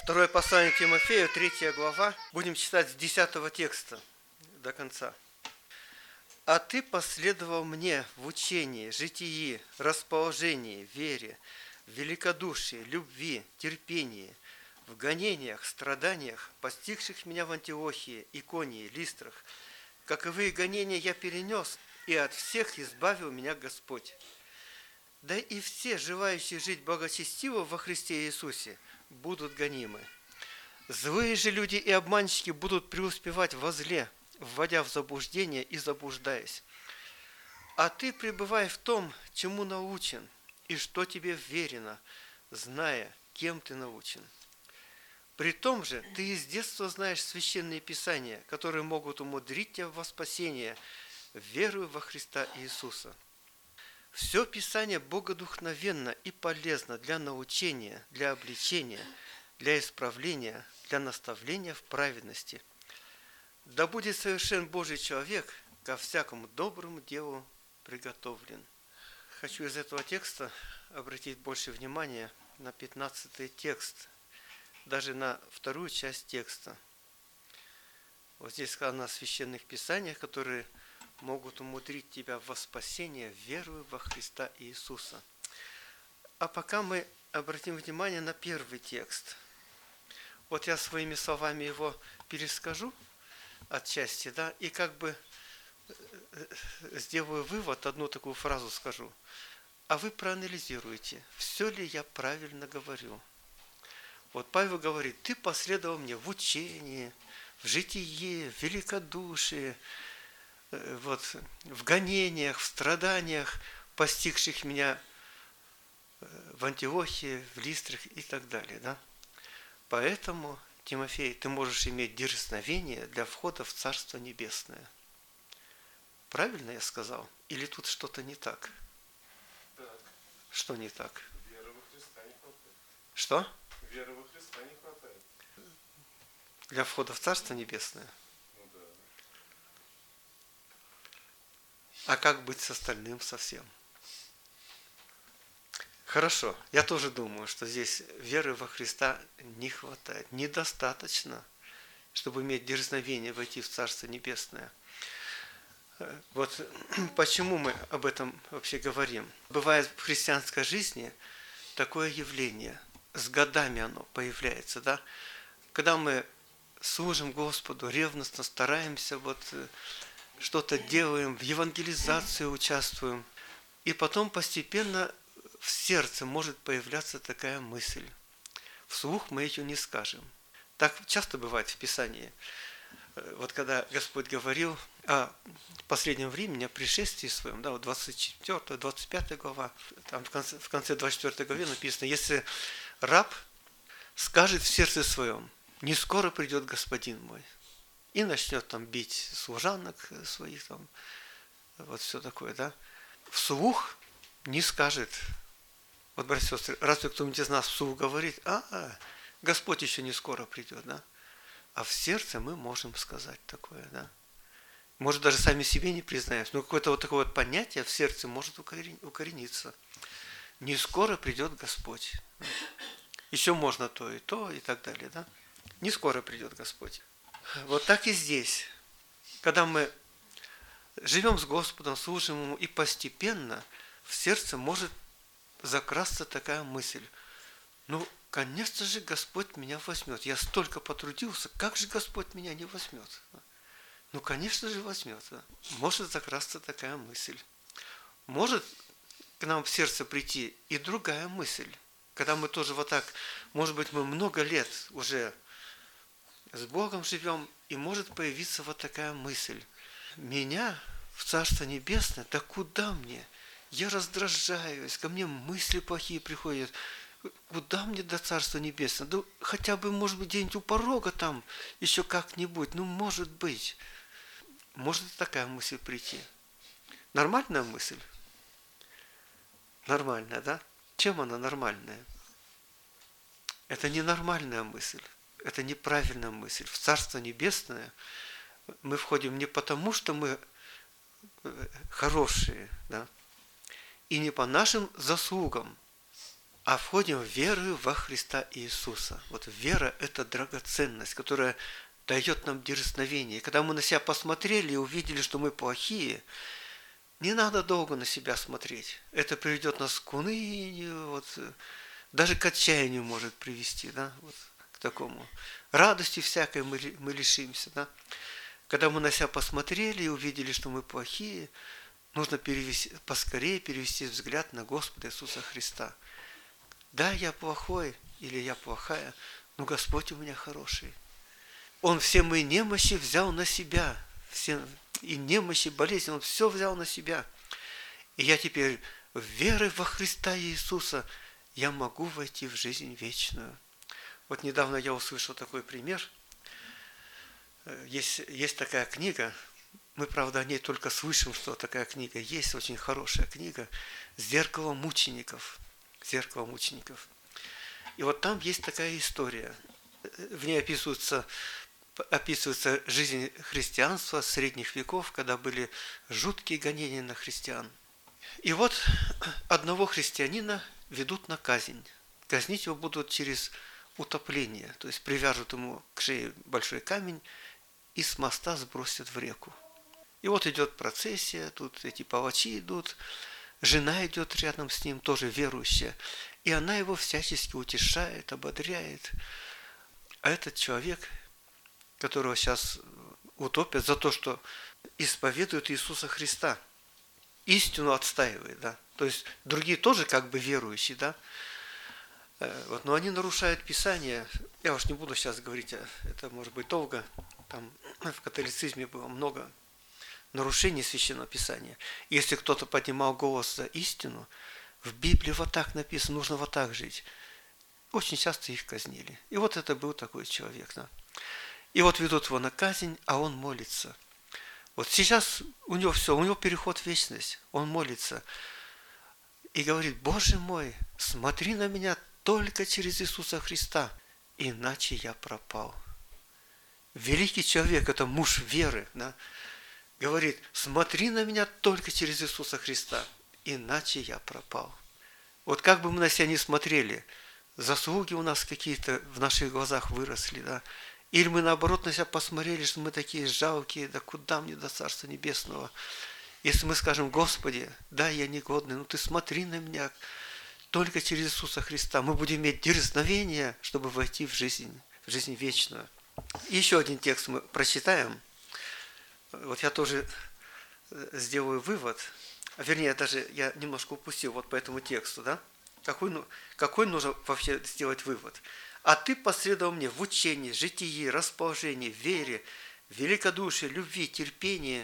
Второе послание Тимофею, 3 глава. Будем читать с 10 текста до конца. «А ты последовал мне в учении, житии, расположении, вере, великодушии, любви, терпении, в гонениях, страданиях, постигших меня в Антиохии, Иконии, Листрах. Каковые гонения я перенес, и от всех избавил меня Господь. Да и все, желающие жить благочестиво во Христе Иисусе, будут гонимы. Злые же люди и обманщики будут преуспевать во зле, вводя в заблуждение и заблуждаясь. А ты пребывай в том, чему научен, и что тебе верено, зная, кем ты научен. При том же ты из детства знаешь священные писания, которые могут умудрить тебя во спасение, веруя во Христа Иисуса. Все Писание богодухновенно и полезно для научения, для обличения, для исправления, для наставления в праведности. Да будет совершен Божий человек, ко всякому доброму делу приготовлен». Хочу из этого текста обратить больше внимания на 15 текст, даже на вторую часть текста. Вот здесь сказано о священных писаниях, которые могут умудрить тебя во спасение, веруя во Христа Иисуса. А пока мы обратим внимание на первый текст. Вот я своими словами его перескажу отчасти, да, и как бы сделаю вывод, одну такую фразу скажу. А вы проанализируйте, все ли я правильно говорю. Вот Павел говорит: ты последовал мне в учении, в житии, в великодушии, вот, в гонениях, в страданиях, постигших меня в Антиохии, в Листрах и так далее. Да? Поэтому, Тимофей, ты можешь иметь дерзновение для входа в Царство Небесное. Правильно я сказал? Или тут что-то не так? Так. Что не так? Веры во Христа не хватает. Что? Веры во Христа не хватает. Для входа в Царство Небесное? Ну да. А как быть с остальным совсем? Хорошо, я тоже думаю, что здесь веры во Христа не хватает. Недостаточно, чтобы иметь дерзновение войти в Царство Небесное. Вот почему мы об этом вообще говорим. Бывает в христианской жизни такое явление, с годами оно появляется, да? Когда мы служим Господу, ревностно стараемся, вот что-то делаем, в евангелизации участвуем, и потом постепенно в сердце может появляться такая мысль. Вслух мы ее не скажем. Так часто бывает в Писании. Вот когда Господь говорил о последнем времени, о пришествии своем, да, вот 24-25 глава, там в конце 24 главе написано: если раб скажет в сердце своем: не скоро придет Господин мой, и начнет там бить служанок своих, там, вот все такое, да, вслух не скажет. Вот, братья и сестры, разве кто-нибудь из нас вслух говорит: Господь еще не скоро придет, да? А в сердце мы можем сказать такое, да? Может, даже сами себе не признаемся, но какое-то вот такое вот понятие в сердце может укорениться. Не скоро придет Господь. Еще можно то, и так далее, да? Не скоро придет Господь. Вот так и здесь. Когда мы живем с Господом, служим Ему, и постепенно в сердце может закрасться такая мысль: ну, конечно же, Господь меня возьмет. Я столько потрудился, как же Господь меня не возьмет? Ну, конечно же, возьмет. Может закрасться такая мысль. Может к нам в сердце прийти и другая мысль. Когда мы тоже вот так, может быть, мы много лет уже с Богом живем, и может появиться вот такая мысль: меня в Царство Небесное, да куда мне? Я раздражаюсь, ко мне мысли плохие приходят. Куда мне до Царства Небесного? Да хотя бы, может быть, где-нибудь у порога там еще как-нибудь. Ну, может быть. Может такая мысль прийти. Нормальная мысль? Нормальная, да? Чем она нормальная? Это ненормальная мысль. Это неправильная мысль. В Царство Небесное мы входим не потому, что мы хорошие, да? И не по нашим заслугам, а входим в веру во Христа Иисуса. Вот вера – это драгоценность, которая дает нам дерзновение. Когда мы на себя посмотрели и увидели, что мы плохие, не надо долго на себя смотреть. Это приведет нас к унынию, вот, даже к отчаянию может привести, да, вот, к такому. Радости всякой мы лишимся. Да? Когда мы на себя посмотрели и увидели, что мы плохие, нужно поскорее перевести взгляд на Господа Иисуса Христа. Да, я плохой или я плохая, но Господь у меня хороший. Он все мои немощи взял на себя. Все и немощи, болезни, Он все взял на себя. И я теперь верой во Христа Иисуса я могу войти в жизнь вечную. Вот недавно я услышал такой пример. Есть такая книга, мы, правда, о ней только слышим, что такая книга есть, очень хорошая книга «Зеркало мучеников». «Зеркало мучеников». И вот там есть такая история. В ней описывается жизнь христианства средних веков, когда были жуткие гонения на христиан. И вот одного христианина ведут на казнь. Казнить его будут через утопление, то есть привяжут ему к шее большой камень и с моста сбросят в реку. И вот идет процессия, тут эти палачи идут, жена идет рядом с ним, тоже верующая, и она его всячески утешает, ободряет. А этот человек, которого сейчас утопят за то, что исповедует Иисуса Христа, истину отстаивает, да, то есть другие тоже как бы верующие, да, вот, но они нарушают Писание. Я уж не буду сейчас говорить, это может быть долго. Там в католицизме было много нарушений Священного Писания. Если кто-то поднимал голос за истину, в Библии вот так написано, нужно вот так жить. Очень часто их казнили. И вот это был такой человек. Да. И вот ведут его на казнь, а он молится. Вот сейчас у него все, у него переход в вечность. Он молится и говорит: Боже мой, смотри на меня только через Иисуса Христа, иначе я пропал. Великий человек, это муж веры, да, говорит: смотри на меня только через Иисуса Христа, иначе я пропал. Вот как бы мы на себя не смотрели, заслуги у нас какие-то в наших глазах выросли, да, или мы наоборот на себя посмотрели, что мы такие жалкие, да куда мне до Царства Небесного. Если мы скажем: Господи, да, я негодный, но Ты смотри на меня только через Иисуса Христа, мы будем иметь дерзновение, чтобы войти в жизнь вечную. И еще один текст мы прочитаем. Вот я тоже сделаю вывод. Вернее, даже я немножко упустил вот по этому тексту, да? Какой нужно вообще сделать вывод? А ты последовал мне в учении, житии, расположении, вере, великодушии, любви, терпении.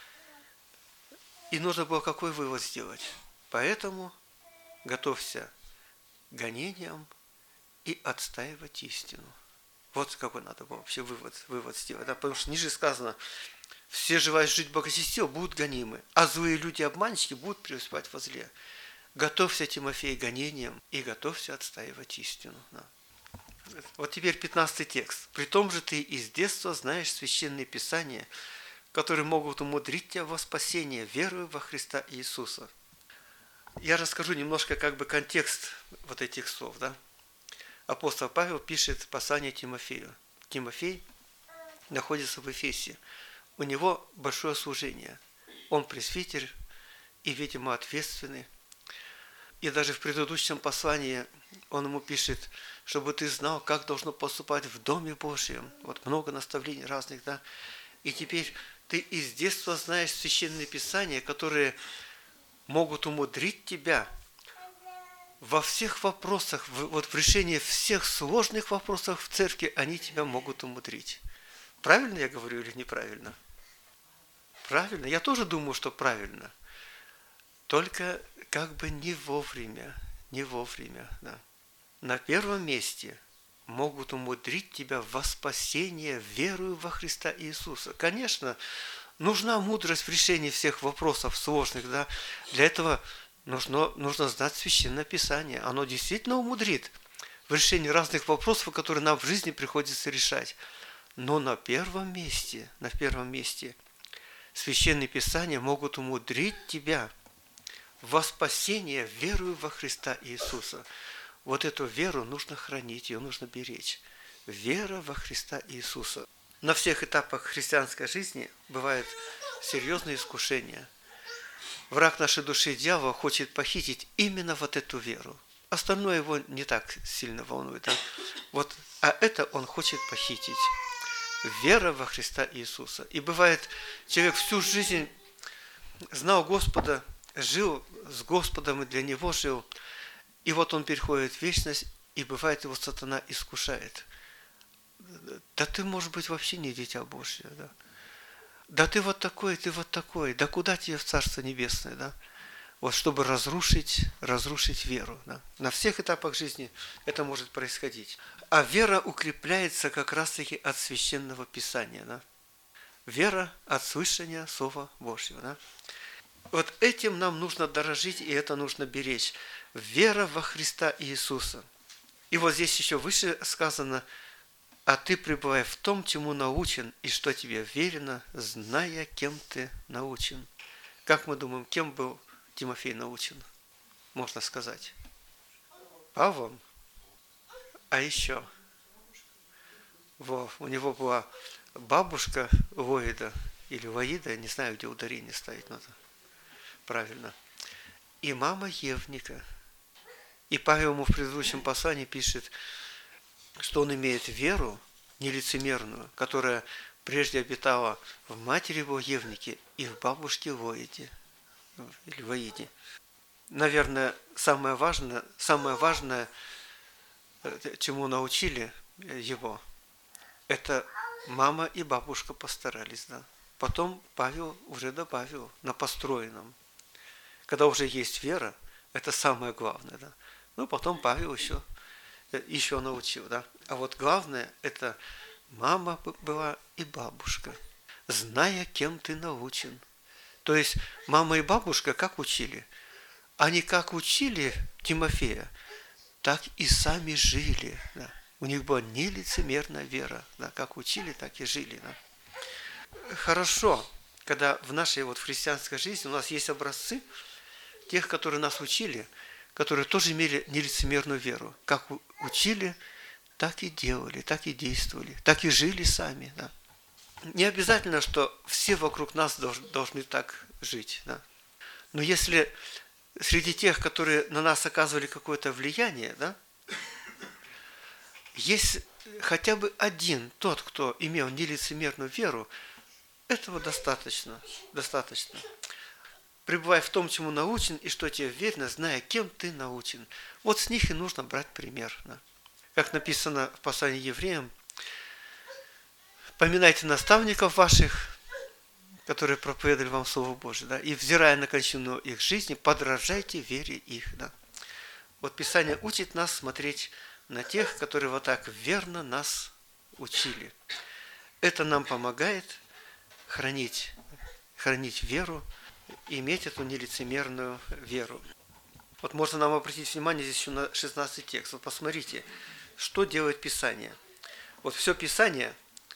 И нужно было какой вывод сделать? Поэтому готовься к гонениям и отстаивать истину. Вот какой надо было вообще вывод сделать. Да? Потому что ниже сказано: все желающие жить в благочестиво будут гонимы, а злые люди-обманщики будут преуспевать во зле. Готовься, Тимофей, к гонениям и готовься отстаивать истину. Да. Вот теперь 15 текст. «При том же ты из детства знаешь священные писания, которые могут умудрить тебя во спасение, верою во Христа Иисуса». Я расскажу немножко как бы контекст вот этих слов. Да? Апостол Павел пишет послание Тимофею. Тимофей находится в Эфесе. У него большое служение. Он пресвитер и, видимо, ответственный. И даже в предыдущем послании он ему пишет, чтобы ты знал, как должно поступать в Доме Божьем. Вот много наставлений разных, да. И теперь ты из детства знаешь священные писания, которые могут умудрить тебя во всех вопросах, вот в решении всех сложных вопросов в церкви, они тебя могут умудрить. Правильно я говорю или неправильно? Правильно. Я тоже думаю, что правильно. Только как бы не вовремя, да. На первом месте могут умудрить тебя во спасение верою во Христа Иисуса. Конечно, нужна мудрость в решении всех вопросов сложных, да. Для этого нужно знать Священное Писание. Оно действительно умудрит в решении разных вопросов, которые нам в жизни приходится решать. Но на первом месте Священные Писания могут умудрить тебя во спасение верою во Христа Иисуса. вот эту веру нужно хранить, ее нужно беречь. Вера во Христа Иисуса. На всех этапах христианской жизни бывают серьезные искушения. Враг нашей души, дьявол, хочет похитить именно вот эту веру. Остальное его не так сильно волнует. А это он хочет похитить. Вера во Христа Иисуса. И бывает, человек всю жизнь знал Господа, жил с Господом и для Него жил. И вот он переходит в вечность, и бывает, его сатана искушает. Да ты, может быть, вообще не дитя Божье, да? Да ты вот такой, да куда тебе в Царство Небесное, да? Вот чтобы разрушить веру. Да? На всех этапах жизни это может происходить. А вера укрепляется как раз-таки от Священного Писания. Да? Вера от слышания Слова Божьего. Да? Вот этим нам нужно дорожить, и это нужно беречь. Вера во Христа Иисуса. И вот здесь еще выше сказано: а ты пребывай в том, чему научен, и что тебе верено, зная, кем ты научен. Как мы думаем, кем был Тимофей научен? Можно сказать. Павлом. А еще. У него была бабушка Воида, или Воида, не знаю, где ударение ставить надо. Правильно. И мама Евника. И Павел ему в предыдущем послании пишет, что он имеет веру нелицемерную, которая прежде обитала в матери его Евнике и в бабушке Воиде, или Воиде. Наверное, самое важное, чему научили его, это мама и бабушка постарались. Да? Потом Павел уже добавил на построенном. Когда уже есть вера, это самое главное. Да? Ну, потом Павел еще научил. Да? А вот главное, это мама была и бабушка, зная, кем ты научен. То есть мама и бабушка как учили? Они как учили Тимофея, так и сами жили. Да? У них была нелицемерная вера. Да? Как учили, так и жили. Да? Хорошо, когда в нашей в христианской жизни у нас есть образцы тех, которые нас учили, которые тоже имели нелицемерную веру. Как учили, так и делали, так и действовали, так и жили сами. Да? Не обязательно, что все вокруг нас должны так жить. Да? Но если среди тех, которые на нас оказывали какое-то влияние, да, есть хотя бы один, тот, кто имел нелицемерную веру, этого достаточно. Пребывай в том, чему научен, и что тебе верно, зная, кем ты научен. Вот с них и нужно брать пример. Да. Как написано в послании евреям: поминайте наставников ваших, которые проповедовали вам Слово Божие, да, и, взирая на кончину их жизни, подражайте вере их. Да. Вот Писание учит нас смотреть на тех, которые вот так верно нас учили. Это нам помогает хранить веру, иметь эту нелицемерную веру. Вот можно нам обратить внимание здесь еще на 16 текст. Вот посмотрите, что делает Писание. Вот все Писание,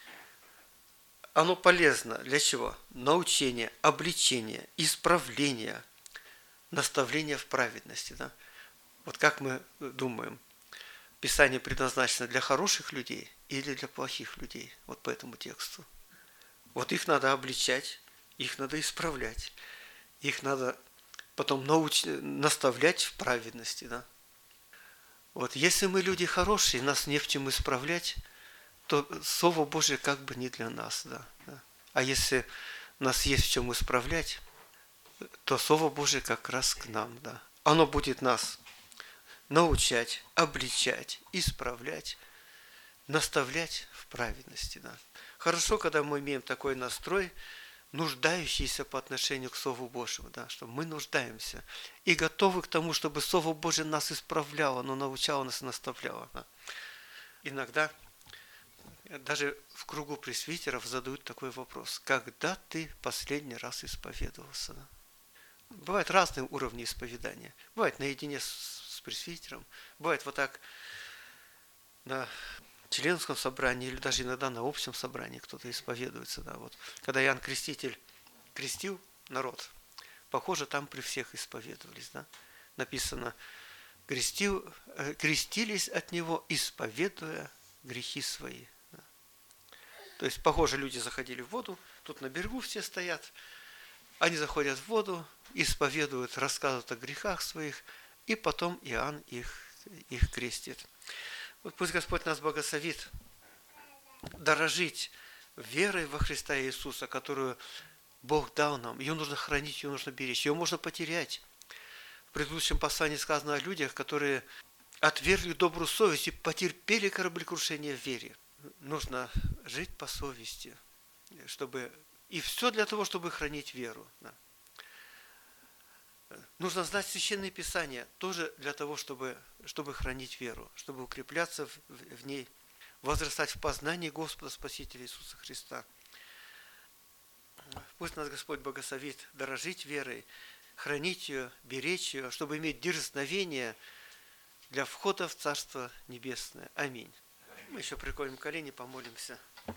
оно полезно для чего? Научение, обличение, исправление, наставление в праведности. Да? Вот как мы думаем, Писание предназначено для хороших людей или для плохих людей? Вот по этому тексту. Вот их надо обличать, их надо исправлять, их надо потом наставлять в праведности. Да? Вот если мы люди хорошие, нас не в чем исправлять, то Слово Божие как бы не для нас. Да? А если нас есть в чем исправлять, то Слово Божие как раз к нам. Да? Оно будет нас научать, обличать, исправлять, наставлять в праведности. Да? Хорошо, когда мы имеем такой настрой, нуждающийся по отношению к Слову Божьему, да, что мы нуждаемся и готовы к тому, чтобы Слово Божие нас исправляло, оно научало нас и наставляло. Да. Иногда даже в кругу пресвитеров задают такой вопрос: когда ты последний раз исповедовался? Да? Бывают разные уровни исповедания. Бывает наедине с пресвитером, бывает вот так на членском собрании или даже иногда на общем собрании кто-то исповедуется. Да, вот. Когда Иоанн Креститель крестил народ, похоже, там при всех исповедовались. Да? Написано: крестились от Него, исповедуя грехи свои. То есть, похоже, люди заходили в воду, тут на берегу все стоят, они заходят в воду, исповедуют, рассказывают о грехах своих, и потом Иоанн их крестит. Вот пусть Господь нас благословит дорожить верой во Христа Иисуса, которую Бог дал нам. Ее нужно хранить, ее нужно беречь, ее можно потерять. В предыдущем послании сказано о людях, которые отвергли добрую совесть и потерпели кораблекрушение в вере. Нужно жить по совести, и все для того, чтобы хранить веру. Нужно знать Священное Писание тоже для того, чтобы хранить веру, чтобы укрепляться в ней, возрастать в познании Господа Спасителя Иисуса Христа. Пусть нас Господь благословит дорожить верой, хранить ее, беречь ее, чтобы иметь дерзновение для входа в Царство Небесное. Аминь. Мы еще преклоним колени, помолимся.